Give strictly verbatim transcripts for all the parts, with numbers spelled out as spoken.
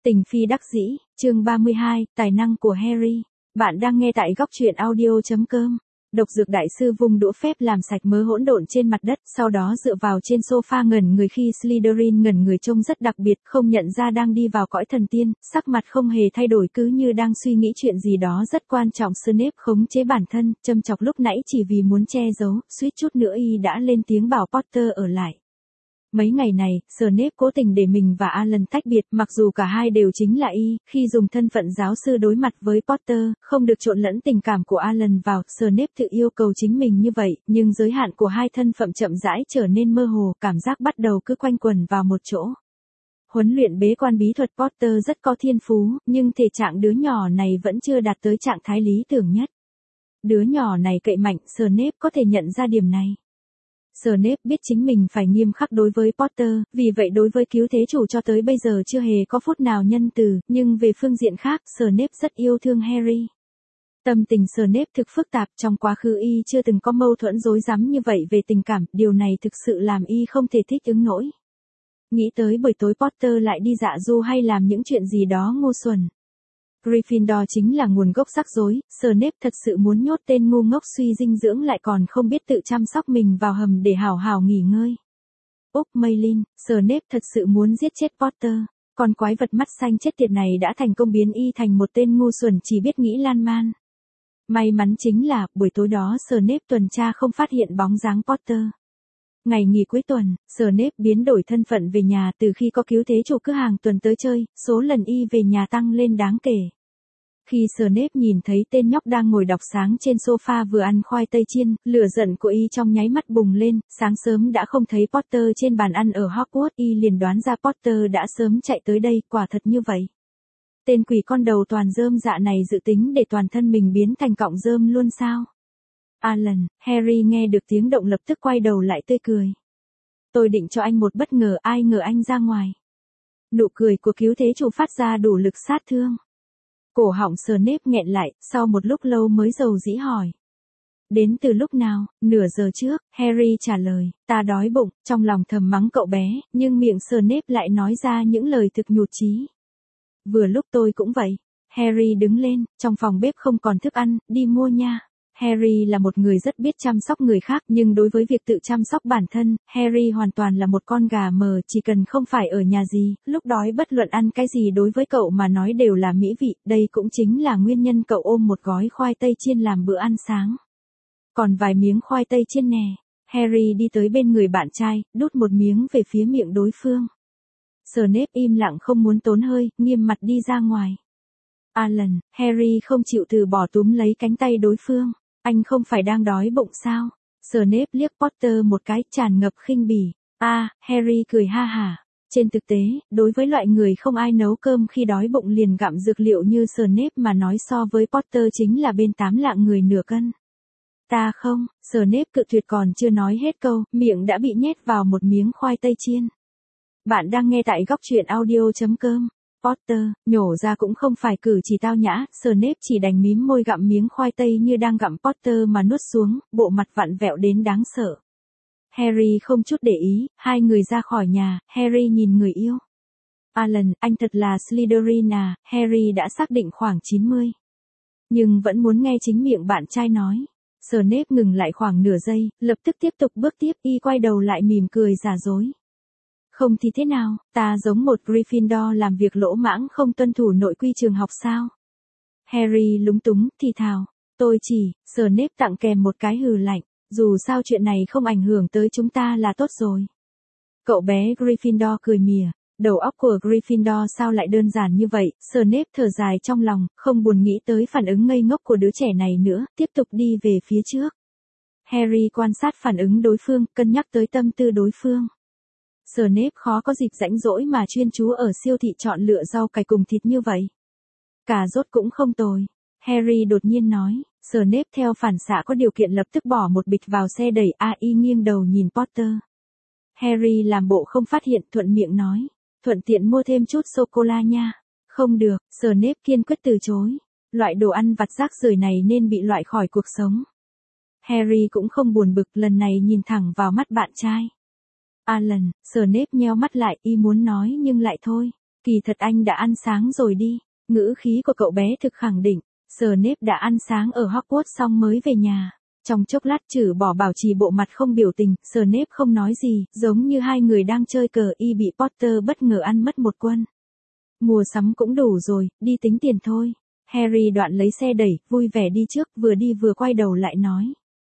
Tình phi đắc dĩ, chương ba mươi hai, tài năng của Harry. Bạn đang nghe tại góc truyện audio chấm com. Độc dược đại sư vung đũa phép làm sạch mớ hỗn độn trên mặt đất, sau đó dựa vào trên sofa ngẩn người khi Slytherin ngẩn người trông rất đặc biệt, không nhận ra đang đi vào cõi thần tiên, sắc mặt không hề thay đổi cứ như đang suy nghĩ chuyện gì đó rất quan trọng. Snape khống chế bản thân, châm chọc lúc nãy chỉ vì muốn che giấu, suýt chút nữa y đã lên tiếng bảo Potter ở lại. Mấy ngày này, Snape cố tình để mình và Alan tách biệt, mặc dù cả hai đều chính là y, khi dùng thân phận giáo sư đối mặt với Potter, không được trộn lẫn tình cảm của Alan vào, Snape tự yêu cầu chính mình như vậy, nhưng giới hạn của hai thân phận chậm rãi trở nên mơ hồ, cảm giác bắt đầu cứ quanh quẩn vào một chỗ. Huấn luyện bế quan bí thuật Potter rất có thiên phú, nhưng thể trạng đứa nhỏ này vẫn chưa đạt tới trạng thái lý tưởng nhất. Đứa nhỏ này cậy mạnh, Snape có thể nhận ra điểm này. Snape biết chính mình phải nghiêm khắc đối với Potter, vì vậy đối với cứu thế chủ cho tới bây giờ chưa hề có phút nào nhân từ, nhưng về phương diện khác, Snape rất yêu thương Harry. Tâm tình Snape thực phức tạp, trong quá khứ y chưa từng có mâu thuẫn rối rắm như vậy về tình cảm, điều này thực sự làm y không thể thích ứng nổi. Nghĩ tới buổi tối Potter lại đi dạ du hay làm những chuyện gì đó ngu xuẩn. Gryffindor chính là nguồn gốc rắc rối, Snape thật sự muốn nhốt tên ngu ngốc suy dinh dưỡng lại còn không biết tự chăm sóc mình vào hầm để hảo hảo nghỉ ngơi. Úc Maylin, Snape thật sự muốn giết chết Potter, con quái vật mắt xanh chết tiệt này đã thành công biến y thành một tên ngu xuẩn chỉ biết nghĩ lan man. May mắn chính là, buổi tối đó Snape tuần tra không phát hiện bóng dáng Potter. Ngày nghỉ cuối tuần, Snape biến đổi thân phận về nhà từ khi có cứu thế chủ cứ hàng tuần tới chơi, số lần y về nhà tăng lên đáng kể. Khi Snape nhìn thấy tên nhóc đang ngồi đọc sáng trên sofa vừa ăn khoai tây chiên, lửa giận của y trong nháy mắt bùng lên, sáng sớm đã không thấy Potter trên bàn ăn ở Hogwarts, y liền đoán ra Potter đã sớm chạy tới đây, quả thật như vậy. Tên quỷ con đầu toàn rơm dạ này dự tính để toàn thân mình biến thành cọng rơm luôn sao? Alan, Harry nghe được tiếng động lập tức quay đầu lại tươi cười. Tôi định cho anh một bất ngờ, ai ngờ anh ra ngoài. Nụ cười của cứu thế chủ phát ra đủ lực sát thương. Cổ họng Snape nghẹn lại, sau một lúc lâu mới dầu dĩ hỏi. Đến từ lúc nào? Nửa giờ trước, Harry trả lời, ta đói bụng, trong lòng thầm mắng cậu bé, nhưng miệng Snape lại nói ra những lời thực nhụt chí. Vừa lúc tôi cũng vậy. Harry đứng lên, trong phòng bếp không còn thức ăn, đi mua nha. Harry là một người rất biết chăm sóc người khác, nhưng đối với việc tự chăm sóc bản thân, Harry hoàn toàn là một con gà mờ, chỉ cần không phải ở nhà gì, lúc đói bất luận ăn cái gì đối với cậu mà nói đều là mỹ vị, đây cũng chính là nguyên nhân cậu ôm một gói khoai tây chiên làm bữa ăn sáng. Còn vài miếng khoai tây chiên nè. Harry đi tới bên người bạn trai, đút một miếng về phía miệng đối phương. Snape im lặng không muốn tốn hơi, nghiêm mặt đi ra ngoài. Alan, Harry không chịu từ bỏ túm lấy cánh tay đối phương. Anh không phải đang đói bụng sao? Snape liếc Potter một cái tràn ngập khinh bỉ. A, à, Harry cười ha hả. Trên thực tế, đối với loại người không ai nấu cơm khi đói bụng liền gặm dược liệu như Snape mà nói so với Potter chính là bên tám lạng người nửa cân. Ta không, Snape cự tuyệt còn chưa nói hết câu, miệng đã bị nhét vào một miếng khoai tây chiên. Bạn đang nghe tại góc truyện audio chấm com. Potter, nhổ ra cũng không phải cử chỉ tao nhã, Snape chỉ đành mím môi gặm miếng khoai tây như đang gặm Potter mà nuốt xuống, bộ mặt vặn vẹo đến đáng sợ. Harry không chút để ý, hai người ra khỏi nhà, Harry nhìn người yêu. Alan, anh thật là Slytherin à, Harry đã xác định khoảng chín mươi. Nhưng vẫn muốn nghe chính miệng bạn trai nói. Snape ngừng lại khoảng nửa giây, lập tức tiếp tục bước tiếp, y quay đầu lại mỉm cười giả dối. Không thì thế nào, ta giống một Gryffindor làm việc lỗ mãng không tuân thủ nội quy trường học sao? Harry lúng túng, thì thào, tôi chỉ, Snape tặng kèm một cái hừ lạnh, dù sao chuyện này không ảnh hưởng tới chúng ta là tốt rồi. Cậu bé Gryffindor cười mỉa, đầu óc của Gryffindor sao lại đơn giản như vậy, Snape thở dài trong lòng, không buồn nghĩ tới phản ứng ngây ngốc của đứa trẻ này nữa, tiếp tục đi về phía trước. Harry quan sát phản ứng đối phương, cân nhắc tới tâm tư đối phương. Snape khó có dịp rãnh rỗi mà chuyên chú ở siêu thị chọn lựa rau cải cùng thịt như vậy. Cà rốt cũng không tồi. Harry đột nhiên nói, Snape theo phản xạ có điều kiện lập tức bỏ một bịch vào xe đẩy, a y nghiêng đầu nhìn Potter. Harry làm bộ không phát hiện, thuận miệng nói, thuận tiện mua thêm chút sô-cô-la nha. Không được, Snape kiên quyết từ chối. Loại đồ ăn vặt rác rưởi này nên bị loại khỏi cuộc sống. Harry cũng không buồn bực, lần này nhìn thẳng vào mắt bạn trai. Alan, Snape nheo mắt lại, y muốn nói nhưng lại thôi. Kỳ thật anh đã ăn sáng rồi đi. Ngữ khí của cậu bé thực khẳng định. Snape đã ăn sáng ở Hogwarts xong mới về nhà. Trong chốc lát trừ bỏ bảo trì bộ mặt không biểu tình, Snape không nói gì, giống như hai người đang chơi cờ y bị Potter bất ngờ ăn mất một quân. Mua sắm cũng đủ rồi, đi tính tiền thôi. Harry đoạn lấy xe đẩy, vui vẻ đi trước, vừa đi vừa quay đầu lại nói.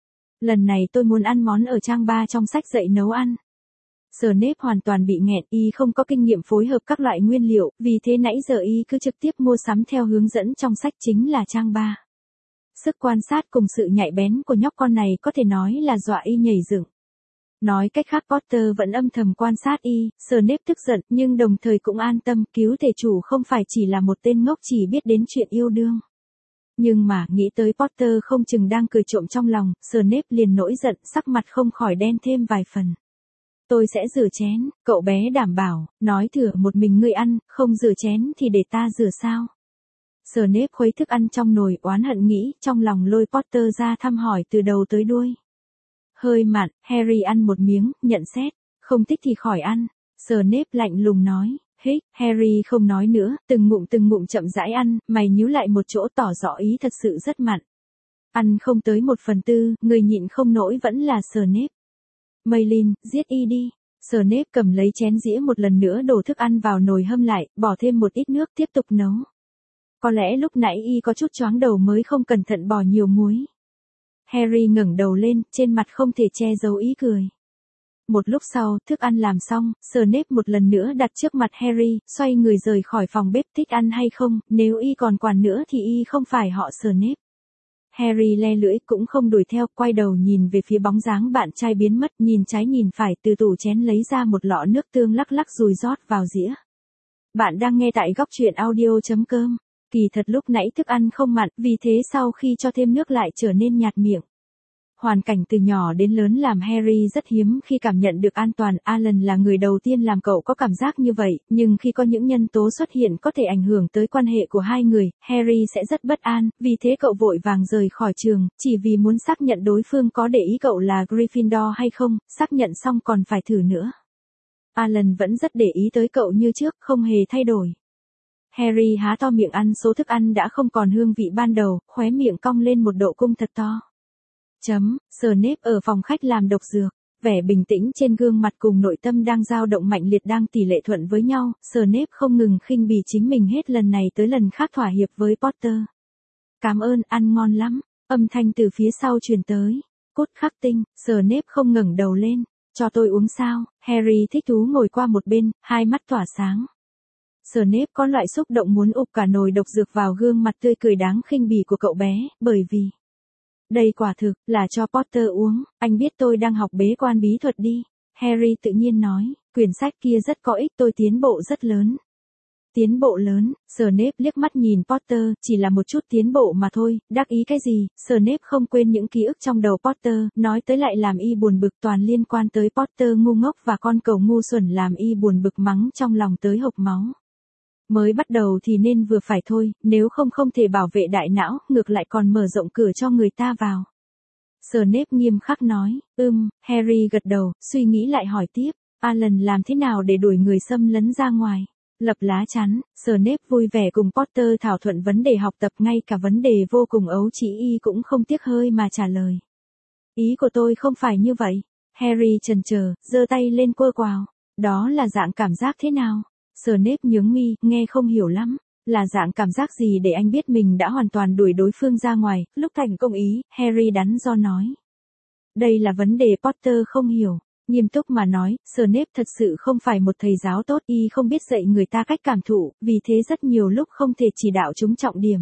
Lần này tôi muốn ăn món ở trang ba trong sách dạy nấu ăn. Snape hoàn toàn bị nghẹn, y không có kinh nghiệm phối hợp các loại nguyên liệu, vì thế nãy giờ y cứ trực tiếp mua sắm theo hướng dẫn trong sách chính là trang ba. Sức quan sát cùng sự nhạy bén của nhóc con này có thể nói là dọa y nhảy dựng. Nói cách khác Potter vẫn âm thầm quan sát y, Snape tức giận nhưng đồng thời cũng an tâm, cứu thể chủ không phải chỉ là một tên ngốc chỉ biết đến chuyện yêu đương. Nhưng mà nghĩ tới Potter không chừng đang cười trộm trong lòng, Snape liền nổi giận, sắc mặt không khỏi đen thêm vài phần. Tôi sẽ rửa chén, cậu bé đảm bảo, nói thừa một mình ngươi ăn, không rửa chén thì để ta rửa sao. Snape khuấy thức ăn trong nồi, oán hận nghĩ, trong lòng lôi Potter ra thăm hỏi từ đầu tới đuôi. Hơi mặn, Harry ăn một miếng, nhận xét, không thích thì khỏi ăn. Snape lạnh lùng nói, hích, Harry không nói nữa, từng ngụm từng ngụm chậm rãi ăn, mày nhíu lại một chỗ tỏ rõ ý thật sự rất mặn. Ăn không tới một phần tư, người nhịn không nổi vẫn là Snape. Maylin, giết y đi. Snape cầm lấy chén dĩa một lần nữa đổ thức ăn vào nồi hâm lại, bỏ thêm một ít nước tiếp tục nấu. Có lẽ lúc nãy y có chút choáng đầu mới không cẩn thận bỏ nhiều muối. Harry ngẩng đầu lên, trên mặt không thể che giấu ý cười. Một lúc sau, thức ăn làm xong, Snape một lần nữa đặt trước mặt Harry, xoay người rời khỏi phòng bếp. Thích ăn hay không, nếu y còn quản nữa thì y không phải họ Snape. Harry le lưỡi cũng không đuổi theo, quay đầu nhìn về phía bóng dáng bạn trai biến mất, nhìn trái nhìn phải, từ tủ chén lấy ra một lọ nước tương lắc lắc rồi rót vào dĩa. Bạn đang nghe tại góc truyện audio chấm com. Kỳ thật lúc nãy thức ăn không mặn, vì thế sau khi cho thêm nước lại trở nên nhạt miệng. Hoàn cảnh từ nhỏ đến lớn làm Harry rất hiếm khi cảm nhận được an toàn. Alan là người đầu tiên làm cậu có cảm giác như vậy, nhưng khi có những nhân tố xuất hiện có thể ảnh hưởng tới quan hệ của hai người, Harry sẽ rất bất an, vì thế cậu vội vàng rời khỏi trường, chỉ vì muốn xác nhận đối phương có để ý cậu là Gryffindor hay không, xác nhận xong còn phải thử nữa. Alan vẫn rất để ý tới cậu như trước, không hề thay đổi. Harry há to miệng ăn số thức ăn đã không còn hương vị ban đầu, khóe miệng cong lên một độ cung thật to. Chấm, Snape ở phòng khách làm độc dược, vẻ bình tĩnh trên gương mặt cùng nội tâm đang dao động mạnh liệt đang tỷ lệ thuận với nhau, Snape không ngừng khinh bỉ chính mình hết lần này tới lần khác thỏa hiệp với Potter. Cảm ơn, ăn ngon lắm, âm thanh từ phía sau truyền tới. Cốt khắc tinh, Snape không ngẩng đầu lên, cho tôi uống sao, Harry thích thú ngồi qua một bên, hai mắt tỏa sáng. Snape có loại xúc động muốn ụp cả nồi độc dược vào gương mặt tươi cười đáng khinh bỉ của cậu bé, bởi vì đây quả thực là cho Potter uống, anh biết tôi đang học bế quan bí thuật đi. Harry tự nhiên nói, quyển sách kia rất có ích, tôi tiến bộ rất lớn. Tiến bộ lớn, Snape liếc mắt nhìn Potter, chỉ là một chút tiến bộ mà thôi, đắc ý cái gì, Snape không quên những ký ức trong đầu Potter, nói tới lại làm y buồn bực, toàn liên quan tới Potter ngu ngốc và con cẩu ngu xuẩn làm y buồn bực mắng trong lòng tới hộc máu. Mới bắt đầu thì nên vừa phải thôi, nếu không không thể bảo vệ đại não, ngược lại còn mở rộng cửa cho người ta vào. Snape nghiêm khắc nói, ừm, Harry gật đầu, suy nghĩ lại hỏi tiếp, Alan làm thế nào để đuổi người xâm lấn ra ngoài? Lập lá chắn, Snape vui vẻ cùng Potter thảo thuận vấn đề học tập, ngay cả vấn đề vô cùng ấu trĩ y cũng không tiếc hơi mà trả lời. Ý của tôi không phải như vậy. Harry chần chờ, giơ tay lên quơ quào. Đó là dạng cảm giác thế nào? Snape nhướng mi, nghe không hiểu lắm. Là dạng cảm giác gì để anh biết mình đã hoàn toàn đuổi đối phương ra ngoài, lúc thành công ý, Harry đắn do nói. Đây là vấn đề Potter không hiểu. Nghiêm túc mà nói, Snape thật sự không phải một thầy giáo tốt, y không biết dạy người ta cách cảm thụ, vì thế rất nhiều lúc không thể chỉ đạo chúng trọng điểm.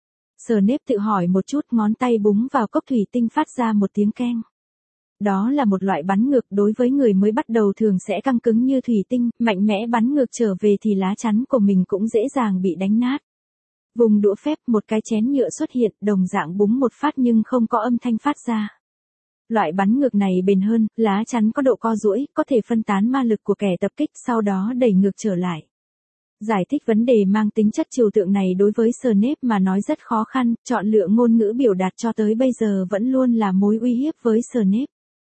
Snape tự hỏi một chút, ngón tay búng vào cốc thủy tinh phát ra một tiếng keng. Đó là một loại bắn ngược, đối với người mới bắt đầu thường sẽ căng cứng như thủy tinh, mạnh mẽ bắn ngược trở về thì lá chắn của mình cũng dễ dàng bị đánh nát. Vùng đũa phép, một cái chén nhựa xuất hiện, đồng dạng búng một phát nhưng không có âm thanh phát ra. Loại bắn ngược này bền hơn, lá chắn có độ co duỗi, có thể phân tán ma lực của kẻ tập kích, sau đó đẩy ngược trở lại. Giải thích vấn đề mang tính chất trừu tượng này đối với Snape mà nói rất khó khăn, chọn lựa ngôn ngữ biểu đạt cho tới bây giờ vẫn luôn là mối uy hiếp với Snape.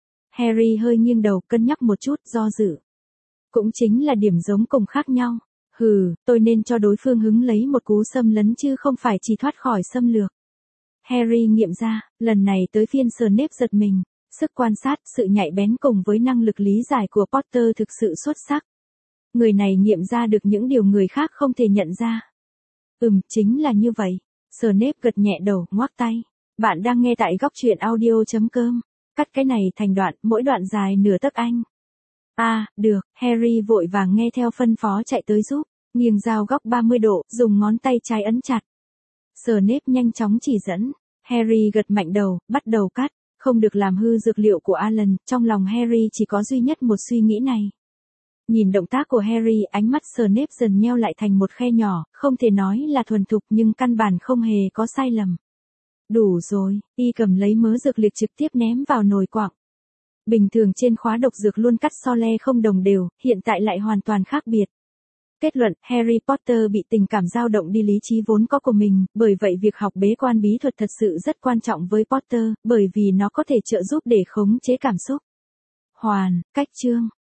Harry hơi nghiêng đầu, cân nhắc một chút, do dự. Cũng chính là điểm giống cùng khác nhau. Hừ, tôi nên cho đối phương hứng lấy một cú xâm lấn chứ không phải chỉ thoát khỏi xâm lược. Harry nghiệm ra, lần này tới phiên Snape giật mình. Sức quan sát, sự nhạy bén cùng với năng lực lý giải của Potter thực sự xuất sắc. Người này nghiệm ra được những điều người khác không thể nhận ra. Ừm, chính là như vậy. Snape gật nhẹ đầu, ngoác tay. Bạn đang nghe tại góc truyện audio chấm com. Cắt cái này thành đoạn, mỗi đoạn dài nửa tấc anh. À, được, Harry vội vàng nghe theo phân phó chạy tới giúp, nghiêng dao góc ba mươi độ, dùng ngón tay trái ấn chặt. Snape nhanh chóng chỉ dẫn, Harry gật mạnh đầu, bắt đầu cắt, không được làm hư dược liệu của Alan, trong lòng Harry chỉ có duy nhất một suy nghĩ này. Nhìn động tác của Harry, ánh mắt Snape dần nheo lại thành một khe nhỏ, không thể nói là thuần thục nhưng căn bản không hề có sai lầm. Đủ rồi, y cầm lấy mớ dược liệt trực tiếp ném vào nồi quặng. Bình thường trên khóa độc dược luôn cắt so le không đồng đều, hiện tại lại hoàn toàn khác biệt. Kết luận, Harry Potter bị tình cảm dao động đi lý trí vốn có của mình, bởi vậy việc học bế quan bí thuật thật sự rất quan trọng với Potter, bởi vì nó có thể trợ giúp để khống chế cảm xúc. Hoàn, cách chương.